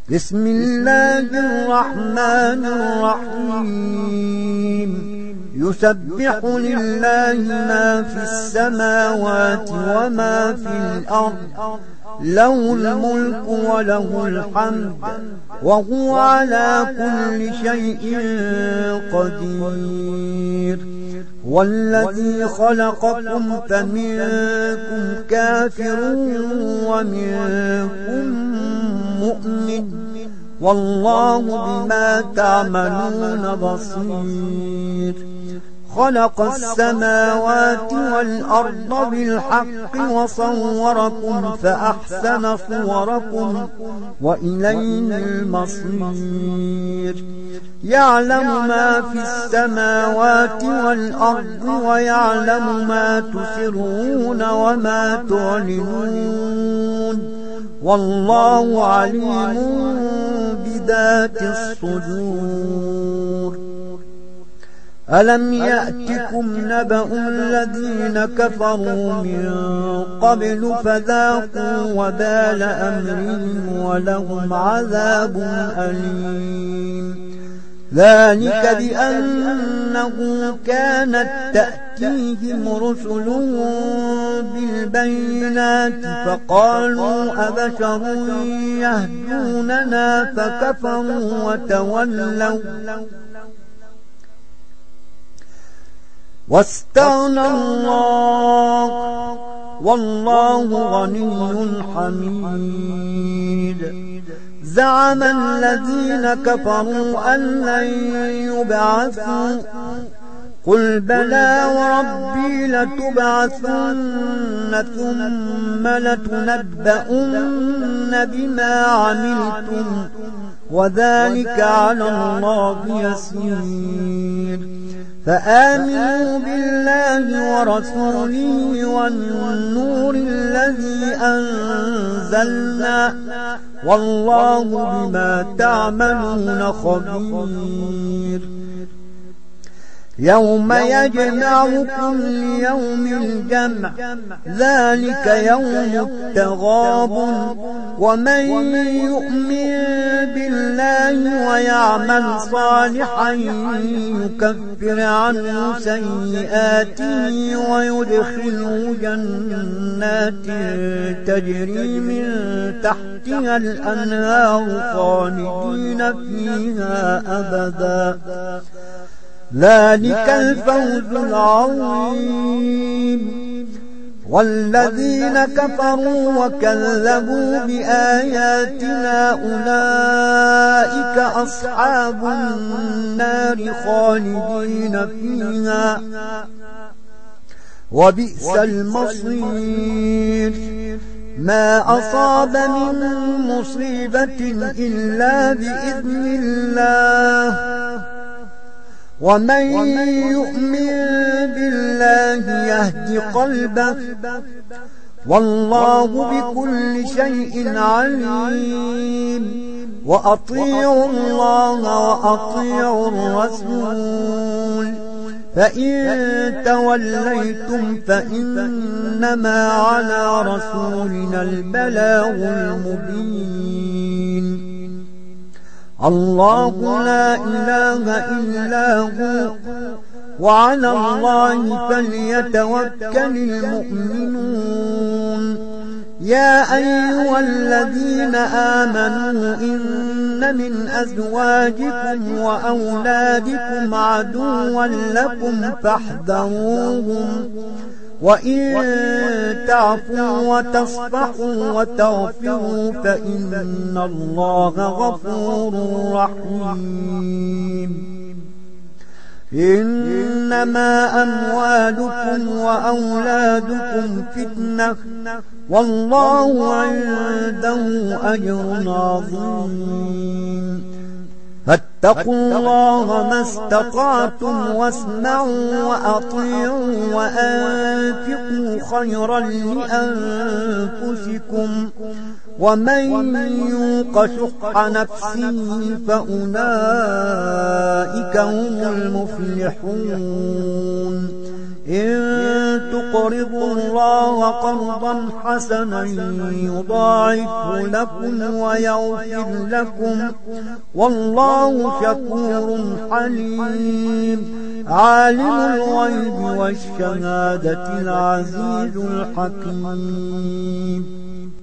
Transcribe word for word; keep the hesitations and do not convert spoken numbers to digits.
بسم الله الرحمن الرحيم يسبح لله ما في السماوات وما في الأرض له الملك وله الحمد وهو على كل شيء قدير والذي خلقكم فمنكم كافر ومنكم مؤمن والله بما تعملون بصير خلق السماوات والأرض بالحق وصوركم فأحسن صوركم وإليه المصير يعلم ما في السماوات والأرض ويعلم ما تسرون وما تعلنون والله عليم بذات الصدور ألم يأتكم نبأ الذين كفروا من قبل فذاقوا وبال أمرهم ولهم عذاب أليم ذلك بأنه كانت تأتيهم رسلهم بالبينات فقالوا أبشر يهدوننا فكفروا وتولوا واستغنى الله والله غني حميد زعم الذين كفروا أن لن يبعثوا قل بلى وربي لتبعثن ثم لتنبؤن بما عملتم وذلك على الله يسير فآمنوا بالله ورسوله والنور الذي أنزلنا والله بما تعملون خبير يوم يجمعكم ليوم الجمع ذلك يوم التغاب ومن يؤمن بالله ويعمل صالحا يكفر عنه سيئاته ويدخله جنات تجري من تحتها الأنهار خالدين فيها أبدا ذلك الفوز العظيم والذين كفروا وكذبوا بآياتنا أولئك أصحاب النار خالدين فيها وبئس المصير ما أصاب من مصيبة إلا بإذن الله ومن يؤمن بالله يهد قلبه والله بكل شيء عليم وأطيعوا الله وأطيعوا الرسول فإن توليتم فإنما على رسولنا البلاغ المبين الله لا إله إلا هو وعلى الله فليتوكل المؤمنون يا أيها الذين آمنوا إن من أزواجكم وأولادكم عدوا لكم فاحذروهم وإن تعفوا وتصفحوا وتغفروا فإن الله غفور رحيم إنما أموالكم وأولادكم فتنة والله عنده أجر عظيم فاتقوا الله ما استطعتم واسمعوا وأطيعوا وأنفقوا خيرا لأنفسكم ومن يوق شح نفسه فأولئك هم المفلحون إن تقرضوا الله قرضا حسنا يضاعفه لكم ويغفر لكم والله شكور حليم عالم الغيب والشهادة العزيز الحكيم